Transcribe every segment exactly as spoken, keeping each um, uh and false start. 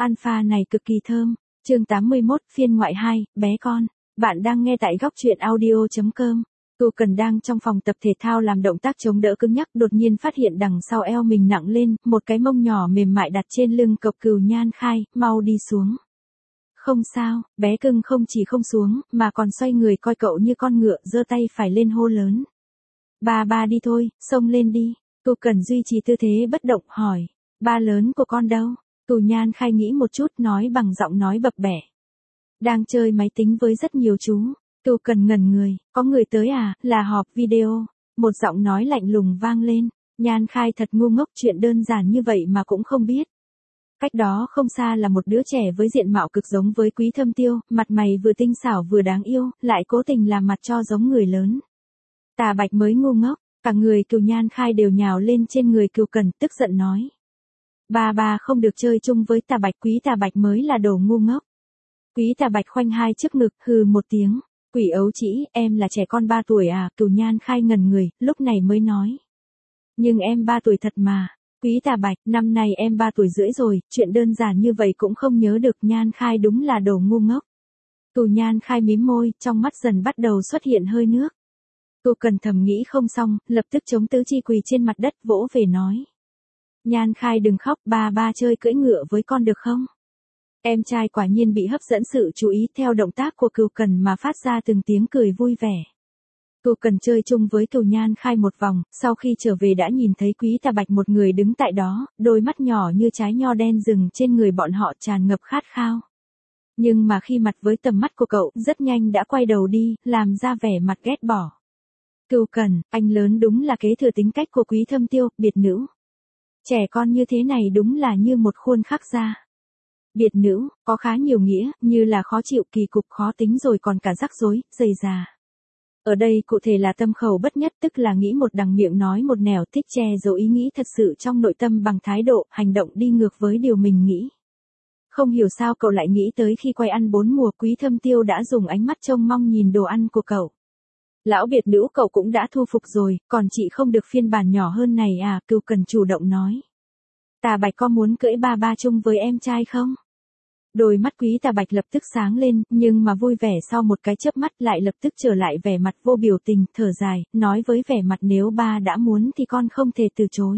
Alpha này cực kỳ thơm. Chương tám mươi mốt, phiên ngoại hai, bé con. Bạn đang nghe tại góc truyện audio chấm com. Tô Cần đang trong phòng tập thể thao làm động tác chống đỡ cứng nhắc, đột nhiên phát hiện đằng sau eo mình nặng lên, một cái mông nhỏ mềm mại đặt trên lưng cậu Cừu Nhan Khai, mau đi xuống. Không sao, bé cưng không chỉ không xuống, mà còn xoay người coi cậu như con ngựa, giơ tay phải lên hô lớn. Ba ba đi thôi, xông lên đi. Tô Cần duy trì tư thế bất động hỏi. Ba lớn của con đâu? Cừu Nhan Khai nghĩ một chút nói bằng giọng nói bập bẹ. Đang chơi máy tính với rất nhiều chú. Tô Cần ngẩn người, có người tới à, là họp video. Một giọng nói lạnh lùng vang lên. Nhan Khai thật ngu ngốc, chuyện đơn giản như vậy mà cũng không biết. Cách đó không xa là một đứa trẻ với diện mạo cực giống với Quý Thâm Tiêu, mặt mày vừa tinh xảo vừa đáng yêu, lại cố tình làm mặt cho giống người lớn. Tà Bạch mới ngu ngốc, cả người Cừu Nhan Khai đều nhào lên trên người Cừu Cần, tức giận nói. Ba ba không được chơi chung với Tà Bạch, Quý Tà Bạch mới là đồ ngu ngốc. Quý Tà Bạch khoanh hai trước ngực, hừ một tiếng. Quỷ ấu trĩ, em là trẻ con ba tuổi à? Cừu Nhan Khai ngẩn người, lúc này mới nói. Nhưng em ba tuổi thật mà. Quý Tà Bạch, năm nay em ba tuổi rưỡi rồi, chuyện đơn giản như vậy cũng không nhớ được. Nhan Khai đúng là đồ ngu ngốc. Cừu Nhan Khai mím môi, trong mắt dần bắt đầu xuất hiện hơi nước. Tô Cần thầm nghĩ không xong, lập tức chống tứ chi quỳ trên mặt đất vỗ về nói. Nhan Khai đừng khóc, ba ba chơi cưỡi ngựa với con được không? Em trai quả nhiên bị hấp dẫn sự chú ý, theo động tác của Cừu Cần mà phát ra từng tiếng cười vui vẻ. Cừu Cần chơi chung với Cừu Nhan Khai một vòng, sau khi trở về đã nhìn thấy Quý Tà Bạch một người đứng tại đó, đôi mắt nhỏ như trái nho đen rừng trên người bọn họ tràn ngập khát khao. Nhưng mà khi mặt với tầm mắt của cậu, rất nhanh đã quay đầu đi, làm ra vẻ mặt ghét bỏ. Cừu Cần, anh lớn đúng là kế thừa tính cách của Quý Thâm Tiêu, biệt nữ. Trẻ con như thế này đúng là như một khuôn khắc ra. Biệt nữ, có khá nhiều nghĩa, như là khó chịu, kỳ cục, khó tính rồi còn cả rắc rối, dày dà. Ở đây cụ thể là tâm khẩu bất nhất, tức là nghĩ một đằng miệng nói một nẻo, thích che giấu ý nghĩ thật sự trong nội tâm bằng thái độ, hành động đi ngược với điều mình nghĩ. Không hiểu sao cậu lại nghĩ tới khi quay ăn bốn mùa, Quý Thâm Tiêu đã dùng ánh mắt trông mong nhìn đồ ăn của cậu. Lão biệt nữ cậu cũng đã thu phục rồi, còn chị không được phiên bản nhỏ hơn này à? Cừu Cần chủ động nói. Tà Bạch có muốn cưỡi ba ba chung với em trai không? Đôi mắt Quý Tà Bạch lập tức sáng lên, nhưng mà vui vẻ sau một cái chớp mắt lại lập tức trở lại vẻ mặt vô biểu tình, thở dài, nói với vẻ mặt nếu ba đã muốn thì con không thể từ chối.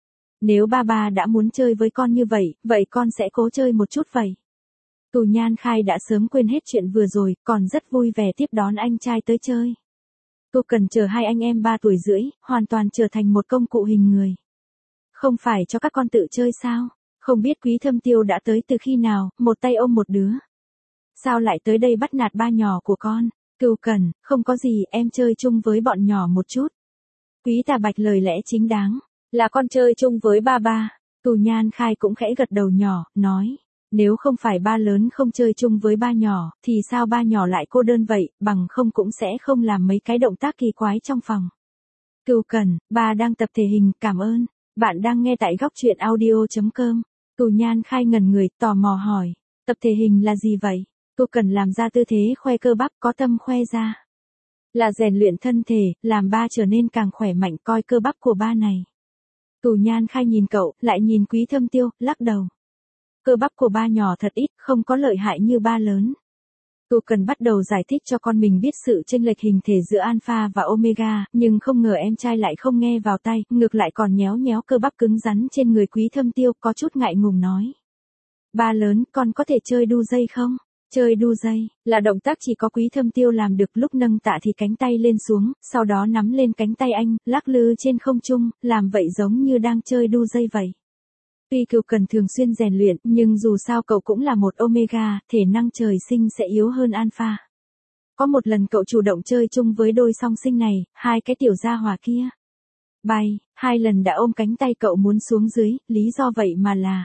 Nếu ba ba đã muốn chơi với con như vậy, vậy con sẽ cố chơi một chút vậy. Cừu Nhan Khai đã sớm quên hết chuyện vừa rồi, còn rất vui vẻ tiếp đón anh trai tới chơi. Tô Cần chờ hai anh em ba tuổi rưỡi, hoàn toàn trở thành một công cụ hình người. Không phải cho các con tự chơi sao? Không biết Quý Thâm Tiêu đã tới từ khi nào, một tay ôm một đứa. Sao lại tới đây bắt nạt ba nhỏ của con? Cừu Cần, không có gì, em chơi chung với bọn nhỏ một chút. Quý Tà Bạch lời lẽ chính đáng, là con chơi chung với ba ba. Cừu Nhan Khai cũng khẽ gật đầu nhỏ, nói. Nếu không phải ba lớn không chơi chung với ba nhỏ, thì sao ba nhỏ lại cô đơn vậy, bằng không cũng sẽ không làm mấy cái động tác kỳ quái trong phòng. Cừu Cần, ba đang tập thể hình, cảm ơn. Bạn đang nghe tại góc truyện audio chấm com. Cừu Nhan Khai ngẩn người, tò mò hỏi. Tập thể hình là gì vậy? Cừu Cần làm ra tư thế khoe cơ bắp, có tâm khoe ra. Là rèn luyện thân thể, làm ba trở nên càng khỏe mạnh, coi cơ bắp của ba này. Cừu Nhan Khai nhìn cậu, lại nhìn Quý Thâm Tiêu, lắc đầu. Cơ bắp của ba nhỏ thật ít, không có lợi hại như ba lớn. Cừu Cần bắt đầu giải thích cho con mình biết sự chênh lệch hình thể giữa alpha và omega, nhưng không ngờ em trai lại không nghe vào tai, ngược lại còn nhéo nhéo cơ bắp cứng rắn trên người Quý Thâm Tiêu, có chút ngại ngùng nói. Ba lớn, con có thể chơi đu dây không? Chơi đu dây, là động tác chỉ có Quý Thâm Tiêu làm được, lúc nâng tạ thì cánh tay lên xuống, sau đó nắm lên cánh tay anh, lắc lư trên không trung, làm vậy giống như đang chơi đu dây vậy. Tuy Cừu Cần thường xuyên rèn luyện, nhưng dù sao cậu cũng là một omega, thể năng trời sinh sẽ yếu hơn alpha. Có một lần cậu chủ động chơi chung với đôi song sinh này, hai cái tiểu gia hỏa kia. Bay, hai lần đã ôm cánh tay cậu muốn xuống dưới, lý do vậy mà là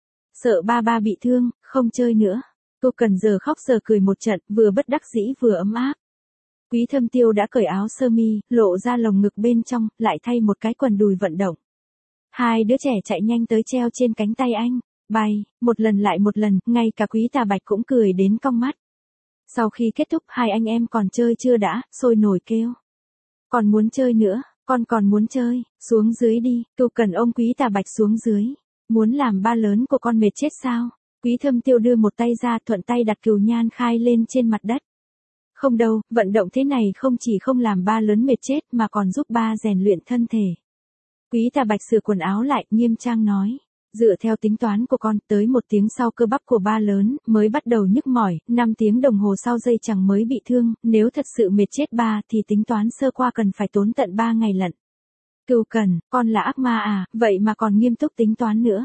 sợ ba ba bị thương, không chơi nữa. Cừu Cần giờ khóc giờ cười một trận, vừa bất đắc dĩ vừa ấm áp. Quý Thâm Tiêu đã cởi áo sơ mi, lộ ra lồng ngực bên trong, lại thay một cái quần đùi vận động. Hai đứa trẻ chạy nhanh tới treo trên cánh tay anh, bay, một lần lại một lần, ngay cả Quý Tà Bạch cũng cười đến cong mắt. Sau khi kết thúc hai anh em còn chơi chưa đã, sôi nổi kêu. Còn muốn chơi nữa, con còn muốn chơi, xuống dưới đi, Cừu Cần ôm Quý Tà Bạch xuống dưới. Muốn làm ba lớn của con mệt chết sao? Quý Thâm Tiêu đưa một tay ra thuận tay đặt Cửu Nhan Khai lên trên mặt đất. Không đâu, vận động thế này không chỉ không làm ba lớn mệt chết mà còn giúp ba rèn luyện thân thể. Quý Tà Bạch sửa quần áo lại, nghiêm trang nói. Dựa theo tính toán của con, tới một tiếng sau cơ bắp của ba lớn, mới bắt đầu nhức mỏi, năm tiếng đồng hồ sau dây chẳng mới bị thương, nếu thật sự mệt chết ba thì tính toán sơ qua cần phải tốn tận ba ngày lận. Cửu Cẩn, con là ác ma à, vậy mà còn nghiêm túc tính toán nữa.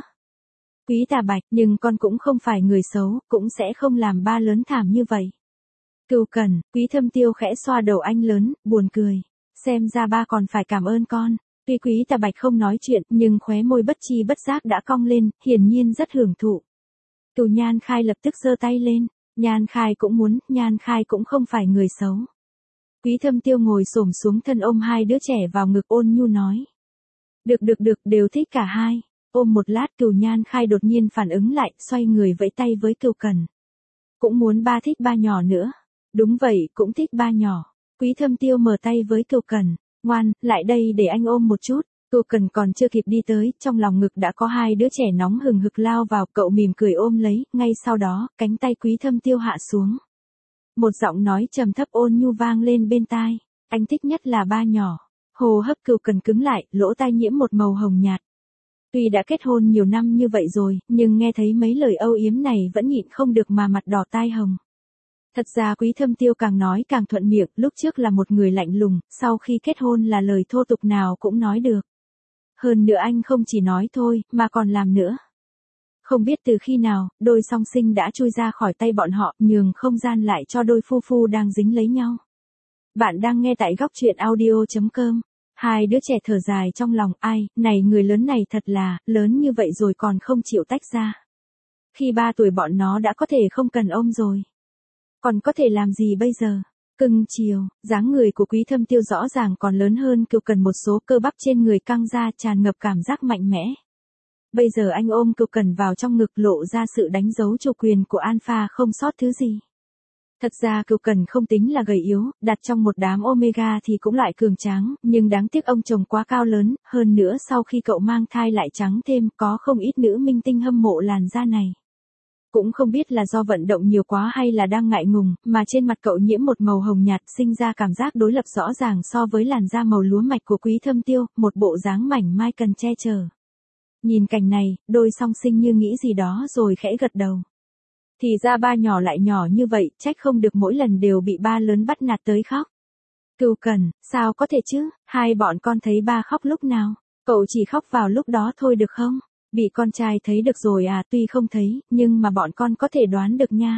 Quý Tà Bạch, nhưng con cũng không phải người xấu, cũng sẽ không làm ba lớn thảm như vậy. Cửu Cẩn, Quý Thâm Tiêu khẽ xoa đầu anh lớn, buồn cười. Xem ra ba còn phải cảm ơn con. Tuy Quý Tà Bạch không nói chuyện, nhưng khóe môi bất chi bất giác đã cong lên, hiển nhiên rất hưởng thụ. Cửu Nhan Khai lập tức giơ tay lên. Nhan Khai cũng muốn, Nhan Khai cũng không phải người xấu. Quý Thâm Tiêu ngồi xổm xuống thân ôm hai đứa trẻ vào ngực ôn nhu nói. Được được được, đều thích cả hai. Ôm một lát Cửu Nhan Khai đột nhiên phản ứng lại, xoay người vẫy tay với Cửu Cẩn. Cũng muốn ba thích ba nhỏ nữa. Đúng vậy, cũng thích ba nhỏ. Quý Thâm Tiêu mở tay với Cửu Cẩn. Ngoan, lại đây để anh ôm một chút. Cửu Cẩn còn chưa kịp đi tới, trong lòng ngực đã có hai đứa trẻ nóng hừng hực lao vào, cậu mỉm cười ôm lấy, ngay sau đó, cánh tay Quý Thâm Tiêu hạ xuống. Một giọng nói trầm thấp ôn nhu vang lên bên tai. Anh thích nhất là ba nhỏ. Hô hấp Cửu Cẩn cứng lại, lỗ tai nhiễm một màu hồng nhạt. Tuy đã kết hôn nhiều năm như vậy rồi, nhưng nghe thấy mấy lời âu yếm này vẫn nhịn không được mà mặt đỏ tai hồng. Thật ra Quý Thâm Tiêu càng nói càng thuận miệng, lúc trước là một người lạnh lùng, sau khi kết hôn là lời thô tục nào cũng nói được. Hơn nữa anh không chỉ nói thôi, mà còn làm nữa. Không biết từ khi nào, đôi song sinh đã chui ra khỏi tay bọn họ, nhường không gian lại cho đôi phu phu đang dính lấy nhau. Bạn đang nghe tại góc truyện audio chấm com. Hai đứa trẻ thở dài trong lòng, ai, này người lớn này thật là, lớn như vậy rồi còn không chịu tách ra. Khi ba tuổi bọn nó đã có thể không cần ôm rồi. Còn có thể làm gì bây giờ? Cưng chiều, dáng người của Quý Thâm Tiêu rõ ràng còn lớn hơn Cửu Cẩn một số, cơ bắp trên người căng ra tràn ngập cảm giác mạnh mẽ. Bây giờ anh ôm Cửu Cẩn vào trong ngực lộ ra sự đánh dấu chủ quyền của Alpha không sót thứ gì. Thật ra Cửu Cẩn không tính là gầy yếu, đặt trong một đám Omega thì cũng lại cường tráng, nhưng đáng tiếc ông chồng quá cao lớn, hơn nữa sau khi cậu mang thai lại trắng thêm, có không ít nữ minh tinh hâm mộ làn da này. Cũng không biết là do vận động nhiều quá hay là đang ngại ngùng, mà trên mặt cậu nhiễm một màu hồng nhạt, sinh ra cảm giác đối lập rõ ràng so với làn da màu lúa mạch của Quý Thâm Tiêu, một bộ dáng mảnh mai cần che chở. Nhìn cảnh này, đôi song sinh như nghĩ gì đó rồi khẽ gật đầu. Thì ra ba nhỏ lại nhỏ như vậy, trách không được mỗi lần đều bị ba lớn bắt nạt tới khóc. Cửu Cẩn, sao có thể chứ, hai bọn con thấy ba khóc lúc nào, cậu chỉ khóc vào lúc đó thôi được không? Bị con trai thấy được rồi à, tuy không thấy, nhưng mà bọn con có thể đoán được nha.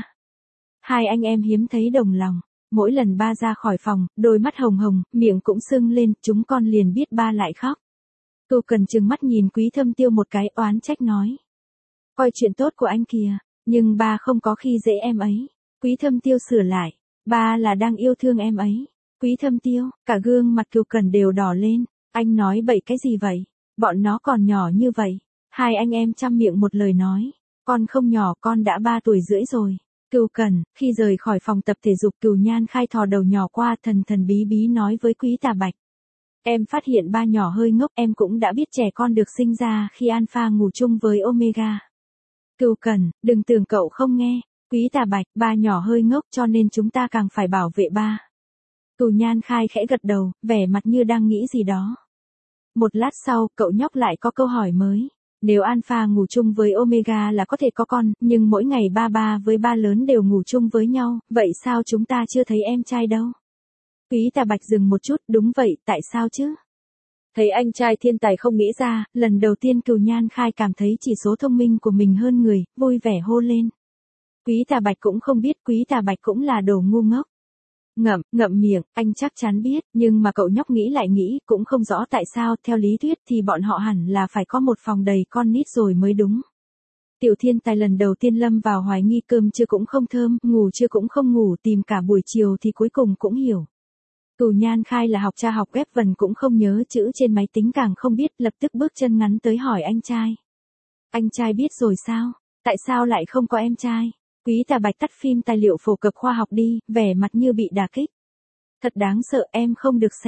Hai anh em hiếm thấy đồng lòng, mỗi lần ba ra khỏi phòng, đôi mắt hồng hồng, miệng cũng sưng lên, chúng con liền biết ba lại khóc. Cửu Cẩn trừng mắt nhìn Quý Thâm Tiêu một cái, oán trách nói. Coi chuyện tốt của anh kìa, nhưng ba không có khi dễ em ấy. Quý Thâm Tiêu sửa lại, ba là đang yêu thương em ấy. Quý Thâm Tiêu, cả gương mặt Cửu Cẩn đều đỏ lên, anh nói bậy cái gì vậy, bọn nó còn nhỏ như vậy. Hai anh em chăm miệng một lời nói, con không nhỏ, con đã ba tuổi rưỡi rồi. Cửu Cẩn, khi rời khỏi phòng tập thể dục, Cửu Nhan Khai thò đầu nhỏ qua, thần thần bí bí nói với Quý Tà Bạch. Em phát hiện ba nhỏ hơi ngốc, em cũng đã biết trẻ con được sinh ra khi Alpha ngủ chung với Omega. Cửu Cẩn, đừng tưởng cậu không nghe. Quý Tà Bạch, ba nhỏ hơi ngốc cho nên chúng ta càng phải bảo vệ ba. Cửu Nhan Khai khẽ gật đầu, vẻ mặt như đang nghĩ gì đó. Một lát sau, cậu nhóc lại có câu hỏi mới. Nếu Alpha ngủ chung với Omega là có thể có con, nhưng mỗi ngày ba ba với ba lớn đều ngủ chung với nhau, vậy sao chúng ta chưa thấy em trai đâu? Quý Tà Bạch dừng một chút, đúng vậy, tại sao chứ? Thấy anh trai thiên tài không nghĩ ra, lần đầu tiên Cửu Nhan Khai cảm thấy chỉ số thông minh của mình hơn người, vui vẻ hô lên. Quý Tà Bạch cũng không biết, Quý Tà Bạch cũng là đồ ngu ngốc. Ngậm, ngậm miệng, anh chắc chắn biết, nhưng mà cậu nhóc nghĩ lại nghĩ, cũng không rõ tại sao, theo lý thuyết thì bọn họ hẳn là phải có một phòng đầy con nít rồi mới đúng. Tiểu thiên tài lần đầu tiên lâm vào hoài nghi, cơm chưa cũng không thơm, ngủ chưa cũng không ngủ, tìm cả buổi chiều thì cuối cùng cũng hiểu. Cửu Nhan Khai là học cha học ghép vần cũng không nhớ chữ trên máy tính càng không biết, lập tức bước chân ngắn tới hỏi anh trai. Anh trai biết rồi sao? Tại sao lại không có em trai? Quý Tà Bạch tắt phim tài liệu phổ cập khoa học đi, vẻ mặt như bị đả kích. Thật đáng sợ, em không được xem.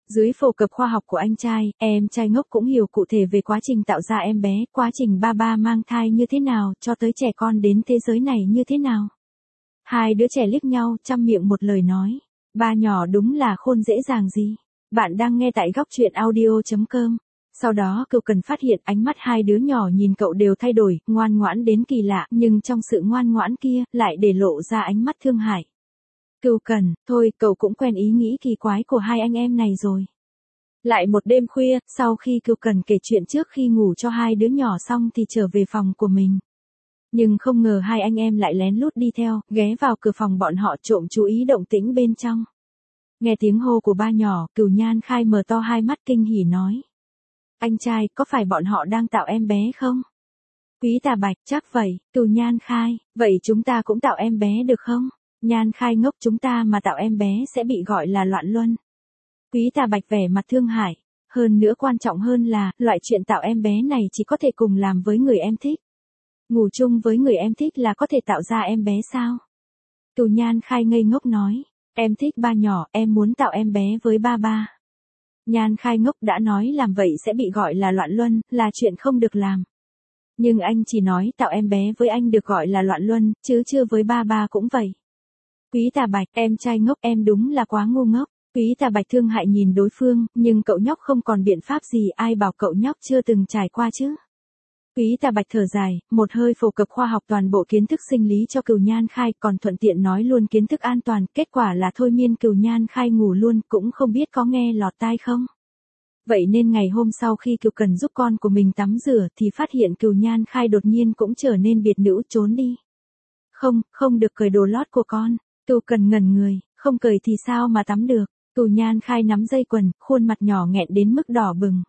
Dưới phổ cập khoa học của anh trai, em trai ngốc cũng hiểu cụ thể về quá trình tạo ra em bé, quá trình ba ba mang thai như thế nào, cho tới trẻ con đến thế giới này như thế nào. Hai đứa trẻ liếc nhau, chăm miệng một lời nói. Ba nhỏ đúng là khôn dễ dàng gì. Bạn đang nghe tại góc truyện audio.com. Sau đó cậu cần phát hiện ánh mắt hai đứa nhỏ nhìn cậu đều thay đổi, ngoan ngoãn đến kỳ lạ, nhưng trong sự ngoan ngoãn kia, lại để lộ ra ánh mắt thương hại. Cậu cần, thôi, cậu cũng quen ý nghĩ kỳ quái của hai anh em này rồi. Lại một đêm khuya, sau khi cậu cần kể chuyện trước khi ngủ cho hai đứa nhỏ xong thì trở về phòng của mình. Nhưng không ngờ hai anh em lại lén lút đi theo, ghé vào cửa phòng bọn họ trộm chú ý động tĩnh bên trong. Nghe tiếng hô của ba nhỏ, Cửu Nhan Khai mở to hai mắt kinh hỉ nói. Anh trai, có phải bọn họ đang tạo em bé không? Quý Tà Bạch, chắc vậy. Cửu Nhan Khai, vậy chúng ta cũng tạo em bé được không? Nhan Khai ngốc, chúng ta mà tạo em bé sẽ bị gọi là loạn luân. Quý Tà Bạch vẻ mặt thương hại. Hơn nữa quan trọng hơn là, loại chuyện tạo em bé này chỉ có thể cùng làm với người em thích. Ngủ chung với người em thích là có thể tạo ra em bé sao? Cửu Nhan Khai ngây ngốc nói. Em thích ba nhỏ, em muốn tạo em bé với ba ba. Nhan Khai ngốc đã nói làm vậy sẽ bị gọi là loạn luân, là chuyện không được làm. Nhưng anh chỉ nói tạo em bé với anh được gọi là loạn luân, chứ chưa với ba ba cũng vậy. Quý Tà Bạch, em trai ngốc, em đúng là quá ngu ngốc. Quý Tà Bạch thương hại nhìn đối phương, nhưng cậu nhóc không còn biện pháp gì, ai bảo cậu nhóc chưa từng trải qua chứ. Quý Tà Bạch thở dài, một hơi phổ cập khoa học toàn bộ kiến thức sinh lý cho Cửu Nhan Khai, còn thuận tiện nói luôn kiến thức an toàn, kết quả là thôi miên Cửu Nhan Khai ngủ luôn, cũng không biết có nghe lọt tai không. Vậy nên ngày hôm sau khi Cửu Cần giúp con của mình tắm rửa thì phát hiện Cửu Nhan Khai đột nhiên cũng trở nên biệt nữ, trốn đi. Không, không được cởi đồ lót của con. Cửu Cần ngẩn người, không cởi thì sao mà tắm được. Cửu Nhan Khai nắm dây quần, khuôn mặt nhỏ nghẹn đến mức đỏ bừng.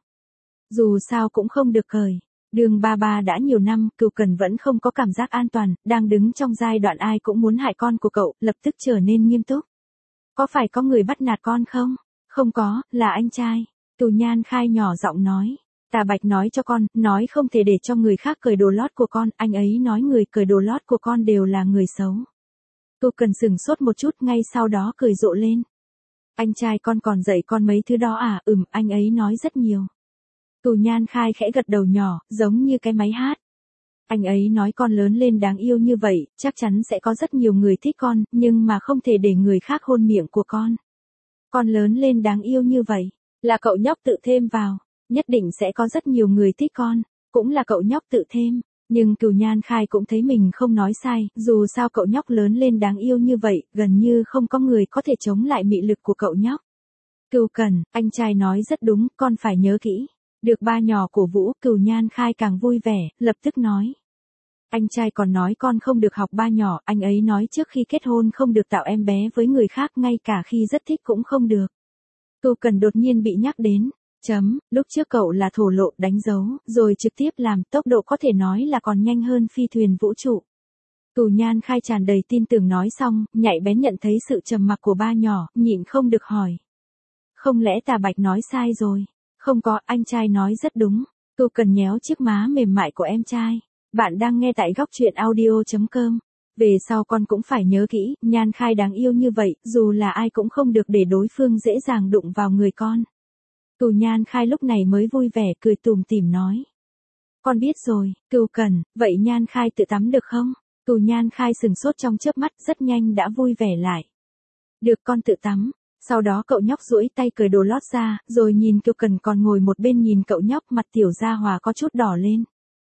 Dù sao cũng không được cởi. Đường ba ba đã nhiều năm, Cửu Cần vẫn không có cảm giác an toàn, đang đứng trong giai đoạn ai cũng muốn hại con của cậu, lập tức trở nên nghiêm túc. Có phải có người bắt nạt con không? Không có, là anh trai. Cửu Nhan Khai nhỏ giọng nói. Tà Bạch nói cho con, nói không thể để cho người khác cởi đồ lót của con, anh ấy nói người cởi đồ lót của con đều là người xấu. Cửu Cần sửng sốt một chút, ngay sau đó cười rộ lên. Anh trai con còn dạy con mấy thứ đó à? Ừm, anh ấy nói rất nhiều. Cửu Nhan Khai khẽ gật đầu nhỏ, giống như cái máy hát. Anh ấy nói con lớn lên đáng yêu như vậy, chắc chắn sẽ có rất nhiều người thích con, nhưng mà không thể để người khác hôn miệng của con. Con lớn lên đáng yêu như vậy, là cậu nhóc tự thêm vào, nhất định sẽ có rất nhiều người thích con, cũng là cậu nhóc tự thêm. Nhưng Cửu Nhan Khai cũng thấy mình không nói sai, dù sao cậu nhóc lớn lên đáng yêu như vậy, gần như không có người có thể chống lại mị lực của cậu nhóc. Cửu Cần, anh trai nói rất đúng, con phải nhớ kỹ. Được ba nhỏ cổ vũ, Cửu Nhan Khai càng vui vẻ, lập tức nói. Anh trai còn nói con không được học ba nhỏ, anh ấy nói trước khi kết hôn không được tạo em bé với người khác, ngay cả khi rất thích cũng không được. Cửu Cần đột nhiên bị nhắc đến. Chấm, lúc trước cậu là thổ lộ, đánh dấu, rồi trực tiếp làm, tốc độ có thể nói là còn nhanh hơn phi thuyền vũ trụ. Cửu Nhan Khai tràn đầy tin tưởng nói xong, nhạy bén nhận thấy sự trầm mặc của ba nhỏ, nhịn không được hỏi. Không lẽ Tà Bạch nói sai rồi? Không có, anh trai nói rất đúng. Cửu Cần nhéo chiếc má mềm mại của em trai. Bạn đang nghe tại góc truyện audio.com. Về sau con cũng phải nhớ kỹ, Nhan Khai đáng yêu như vậy, dù là ai cũng không được để đối phương dễ dàng đụng vào người con. Cửu Nhan Khai lúc này mới vui vẻ cười tủm tỉm nói. Con biết rồi, Cửu Cần, vậy Nhan Khai tự tắm được không? Cửu Nhan Khai sừng sốt trong chớp mắt, rất nhanh đã vui vẻ lại. Được, con tự tắm. Sau đó cậu nhóc duỗi tay cởi đồ lót ra, rồi nhìn Cửu Cần còn ngồi một bên nhìn cậu nhóc, mặt tiểu gia hòa có chút đỏ lên.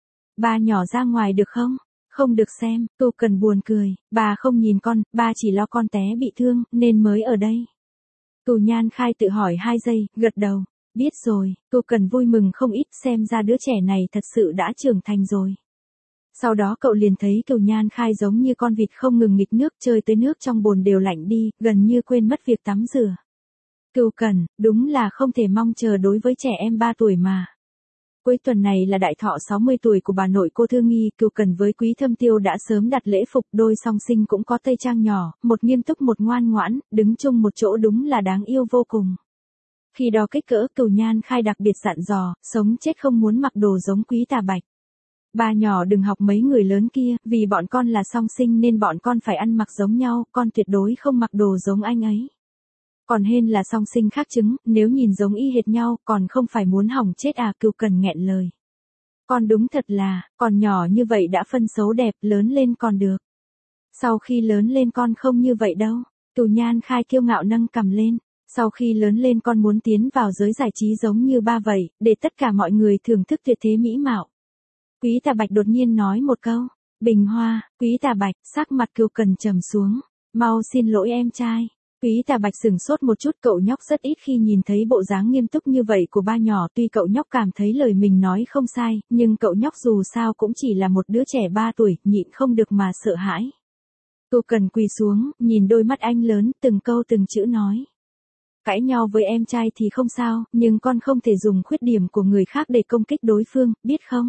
Ba nhỏ ra ngoài được không? Không được xem. Cửu Cần buồn cười, bà không nhìn con, ba chỉ lo con té bị thương, nên mới ở đây. Cửu Nhan Khai tự hỏi hai giây, gật đầu. Biết rồi. Cửu Cần vui mừng không ít, xem ra đứa trẻ này thật sự đã trưởng thành rồi. Sau đó cậu liền thấy Cửu Nhan Khai giống như con vịt không ngừng nghịch nước, chơi tới nước trong bồn đều lạnh đi, gần như quên mất việc tắm rửa. Cửu Cần, đúng là không thể mong chờ đối với trẻ em ba tuổi mà. Cuối tuần này là đại thọ sáu mươi tuổi của bà nội cô Thư Nghi, Cửu Cần với Quý Thâm Tiêu đã sớm đặt lễ phục, đôi song sinh cũng có tây trang nhỏ, một nghiêm túc một ngoan ngoãn, đứng chung một chỗ đúng là đáng yêu vô cùng. Khi đo kích cỡ, Cửu Nhan Khai đặc biệt dặn dò, sống chết không muốn mặc đồ giống Quý Tà Bạch. Ba nhỏ đừng học mấy người lớn kia, vì bọn con là song sinh nên bọn con phải ăn mặc giống nhau, con tuyệt đối không mặc đồ giống anh ấy. Còn hên là song sinh khác trứng, nếu nhìn giống y hệt nhau, còn không phải muốn hỏng chết à, Cừu Cần nghẹn lời. Con đúng thật là, còn nhỏ như vậy đã phân xấu đẹp, lớn lên còn được. Sau khi lớn lên con không như vậy đâu. Cừu Nhan Khai kiêu ngạo nâng cằm lên. Sau khi lớn lên con muốn tiến vào giới giải trí giống như ba vậy, để tất cả mọi người thưởng thức tuyệt thế mỹ mạo. Quý Tà Bạch đột nhiên nói một câu. Bình Hoa, Quý Tà Bạch, sắc mặt Cừu Cần trầm xuống. Mau xin lỗi em trai. Quý Tà Bạch sửng sốt một chút, cậu nhóc rất ít khi nhìn thấy bộ dáng nghiêm túc như vậy của ba nhỏ, tuy cậu nhóc cảm thấy lời mình nói không sai, nhưng cậu nhóc dù sao cũng chỉ là một đứa trẻ ba tuổi, nhịn không được mà sợ hãi. Cừu Cần quỳ xuống, nhìn đôi mắt anh lớn, từng câu từng chữ nói. Cãi nhau với em trai thì không sao, nhưng con không thể dùng khuyết điểm của người khác để công kích đối phương, biết không?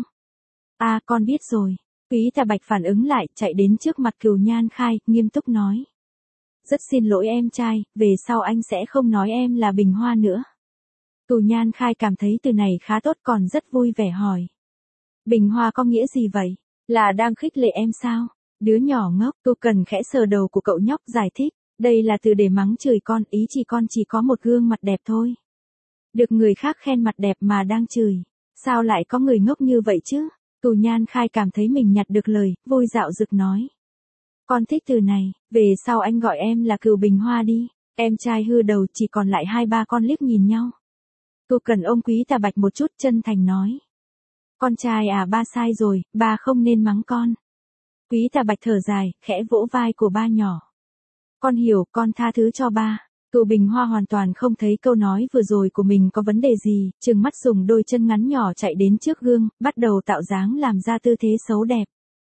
À, con biết rồi. Quý Tà Bạch phản ứng lại, chạy đến trước mặt Cừu Nhan Khai, nghiêm túc nói. Rất xin lỗi em trai, về sau anh sẽ không nói em là Bình Hoa nữa. Cừu Nhan Khai cảm thấy từ này khá tốt, còn rất vui vẻ hỏi. Bình Hoa có nghĩa gì vậy? Là đang khích lệ em sao? Đứa nhỏ ngốc. Cừu Cần khẽ sờ đầu của cậu nhóc, giải thích. Đây là từ để mắng chửi con, ý chỉ con chỉ có một gương mặt đẹp thôi. Được người khác khen mặt đẹp mà đang chửi. Sao lại có người ngốc như vậy chứ? Cừu Nhan Khai cảm thấy mình nhặt được lời, vui dạo dực nói. Con thích từ này, về sau anh gọi em là Cừu Bình Hoa đi. Em trai hư đầu, chỉ còn lại hai ba con liếc nhìn nhau. Cừu Cần ôm Quý Tà Bạch một chút, chân thành nói. Con trai à, ba sai rồi, ba không nên mắng con. Quý Tà Bạch thở dài, khẽ vỗ vai của ba nhỏ. Con hiểu, con tha thứ cho ba. Cừu Bình Hoa hoàn toàn không thấy câu nói vừa rồi của mình có vấn đề gì, trừng mắt dùng đôi chân ngắn nhỏ chạy đến trước gương, bắt đầu tạo dáng làm ra tư thế xấu đẹp.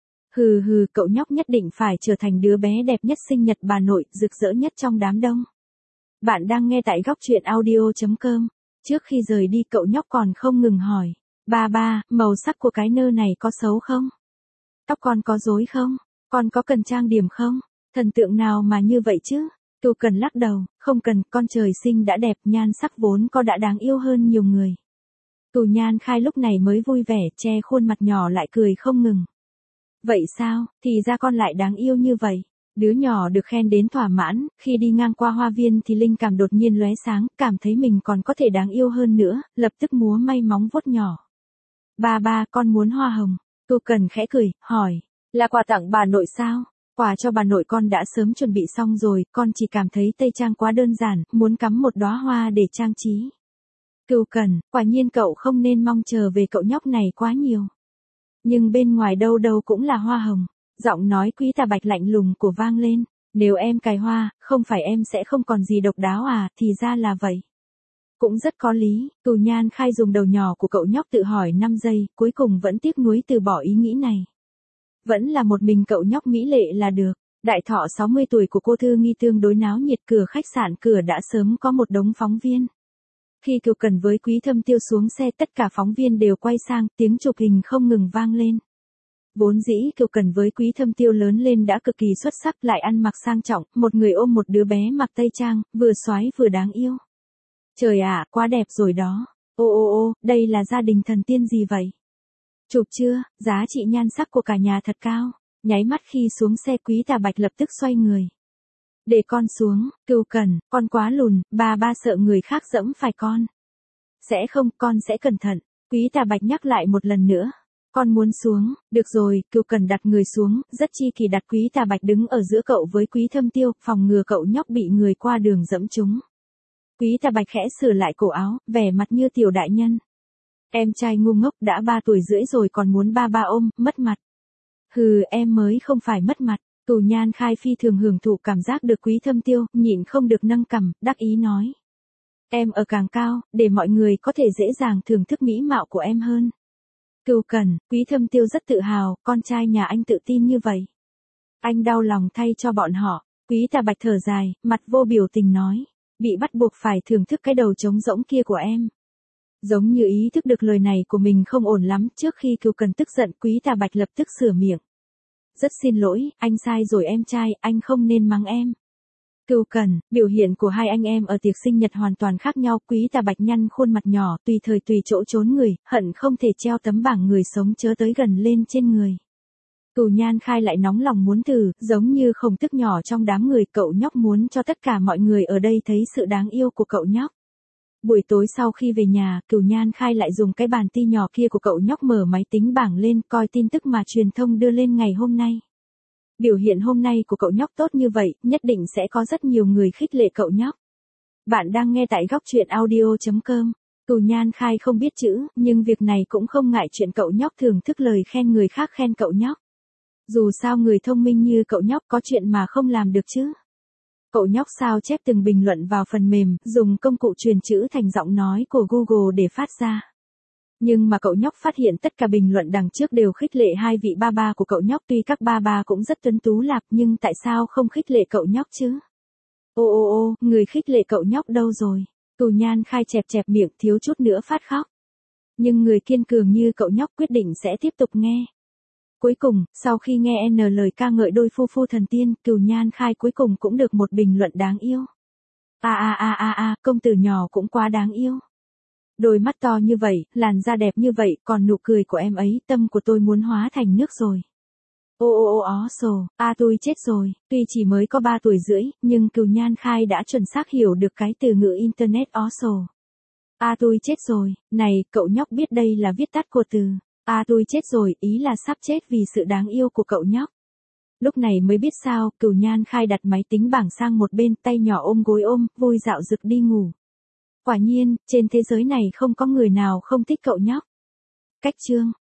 Hừ hừ, cậu nhóc nhất định phải trở thành đứa bé đẹp nhất sinh nhật bà nội, rực rỡ nhất trong đám đông. Bạn đang nghe tại góc truyện audio chấm com. Trước khi rời đi, cậu nhóc còn không ngừng hỏi. Ba ba, màu sắc của cái nơ này có xấu không? Tóc con có rối không? Con có cần trang điểm không? Thần tượng nào mà như vậy chứ? Cừu Cần lắc đầu, không cần, con trời sinh đã đẹp, nhan sắc vốn có đã đáng yêu hơn nhiều người. Cừu Nhan Khai lúc này mới vui vẻ, che khuôn mặt nhỏ lại cười không ngừng. Vậy sao, thì ra con lại đáng yêu như vậy. Đứa nhỏ được khen đến thỏa mãn, khi đi ngang qua hoa viên thì linh cảm đột nhiên lóe sáng, cảm thấy mình còn có thể đáng yêu hơn nữa, lập tức múa may móng vuốt nhỏ. Ba ba, con muốn hoa hồng. Cừu Cần khẽ cười, hỏi, là quà tặng bà nội sao? Quà cho bà nội con đã sớm chuẩn bị xong rồi, con chỉ cảm thấy tây trang quá đơn giản, muốn cắm một đóa hoa để trang trí. Cừu Cần, quả nhiên cậu không nên mong chờ về cậu nhóc này quá nhiều. Nhưng bên ngoài đâu đâu cũng là hoa hồng. Giọng nói Quý Tà Bạch lạnh lùng của vang lên. Nếu em cài hoa, không phải em sẽ không còn gì độc đáo à, thì ra là vậy. Cũng rất có lý, Cừu Nhan Khai dùng đầu nhỏ của cậu nhóc tự hỏi năm giây, cuối cùng vẫn tiếc nuối từ bỏ ý nghĩ này. Vẫn là một mình cậu nhóc mỹ lệ là được. Đại thọ sáu mươi tuổi của cô Thư Nghi tương đối náo nhiệt, cửa khách sạn cửa đã sớm có một đống phóng viên. Khi Cừu Cần với Quý Thâm Tiêu xuống xe, tất cả phóng viên đều quay sang, tiếng chụp hình không ngừng vang lên. Vốn dĩ Cừu Cần với Quý Thâm Tiêu lớn lên đã cực kỳ xuất sắc, lại ăn mặc sang trọng, một người ôm một đứa bé mặc tây trang, vừa xoái vừa đáng yêu. Trời ạ, quá đẹp rồi đó. Ô ô ô, đây là gia đình thần tiên gì vậy? Chụp chưa, giá trị nhan sắc của cả nhà thật cao. Nháy mắt khi xuống xe, Quý Tà Bạch lập tức xoay người. Để con xuống, Cừu Cần, con quá lùn, ba ba sợ người khác dẫm phải con. Sẽ không, con sẽ cẩn thận. Quý Tà Bạch nhắc lại một lần nữa. Con muốn xuống, được rồi, Cừu Cần đặt người xuống, rất chi kỳ đặt Quý Tà Bạch đứng ở giữa cậu với Quý Thâm Tiêu, phòng ngừa cậu nhóc bị người qua đường dẫm trúng. Quý Tà Bạch khẽ sửa lại cổ áo, vẻ mặt như tiểu đại nhân. Em trai ngu ngốc, đã ba tuổi rưỡi rồi còn muốn ba ba ôm, mất mặt. Hừ, em mới không phải mất mặt. Cừu Nhan Khai phi thường hưởng thụ cảm giác được Quý Thâm Tiêu, nhịn không được nâng cằm, đắc ý nói. Em ở càng cao, để mọi người có thể dễ dàng thưởng thức mỹ mạo của em hơn. Cừu Cần, Quý Thâm Tiêu rất tự hào, con trai nhà anh tự tin như vậy. Anh đau lòng thay cho bọn họ. Quý Tà Bạch thở dài, mặt vô biểu tình nói. Bị bắt buộc phải thưởng thức cái đầu trống rỗng kia của em. Giống như ý thức được lời này của mình không ổn lắm, trước khi Cừu Cần tức giận, Quý Tà Bạch lập tức sửa miệng. Rất xin lỗi, anh sai rồi em trai, anh không nên mắng em. Cừu Cần, biểu hiện của hai anh em ở tiệc sinh nhật hoàn toàn khác nhau, Quý Tà Bạch nhăn khuôn mặt nhỏ, tùy thời tùy chỗ trốn người, hận không thể treo tấm bảng người sống chớ tới gần lên trên người. Cửu Nhan Khai lại nóng lòng muốn thử, giống như Khổng Tước nhỏ trong đám người, cậu nhóc muốn cho tất cả mọi người ở đây thấy sự đáng yêu của cậu nhóc. Buổi tối sau khi về nhà, Cửu Nhan Khai lại dùng cái bàn ti nhỏ kia của cậu nhóc mở máy tính bảng lên coi tin tức mà truyền thông đưa lên ngày hôm nay. Biểu hiện hôm nay của cậu nhóc tốt như vậy, nhất định sẽ có rất nhiều người khích lệ cậu nhóc. Bạn đang nghe tại góc truyện audio chấm com. Cửu Nhan Khai không biết chữ, nhưng việc này cũng không ngại chuyện cậu nhóc thưởng thức lời khen người khác khen cậu nhóc. Dù sao người thông minh như cậu nhóc có chuyện mà không làm được chứ. Cậu nhóc sao chép từng bình luận vào phần mềm, dùng công cụ truyền chữ thành giọng nói của Google để phát ra. Nhưng mà cậu nhóc phát hiện tất cả bình luận đằng trước đều khích lệ hai vị ba ba của cậu nhóc, tuy các ba ba cũng rất tuấn tú lạp nhưng tại sao không khích lệ cậu nhóc chứ? Ô ô ô, người khích lệ cậu nhóc đâu rồi? Cửu Nhan Khai chẹp chẹp miệng thiếu chút nữa phát khóc. Nhưng người kiên cường như cậu nhóc quyết định sẽ tiếp tục nghe. Cuối cùng, sau khi nghe n lời ca ngợi đôi phu phu thần tiên, Cửu Nhan Khai cuối cùng cũng được một bình luận đáng yêu. A a a a a, công tử nhỏ cũng quá đáng yêu. Đôi mắt to như vậy, làn da đẹp như vậy, còn nụ cười của em ấy, tâm của tôi muốn hóa thành nước rồi. Ô ô ô ó sồ, a tôi chết rồi, tuy chỉ mới có ba tuổi rưỡi, nhưng Cửu Nhan Khai đã chuẩn xác hiểu được cái từ ngữ Internet ó sồ. A tôi chết rồi, này, cậu nhóc biết đây là viết tắt của từ A tôi chết rồi, ý là sắp chết vì sự đáng yêu của cậu nhóc. Lúc này mới biết sao, Cửu Nhan Khai đặt máy tính bảng sang một bên, tay nhỏ ôm gối ôm, vui dạo rực đi ngủ. Quả nhiên, trên thế giới này không có người nào không thích cậu nhóc. Cách chương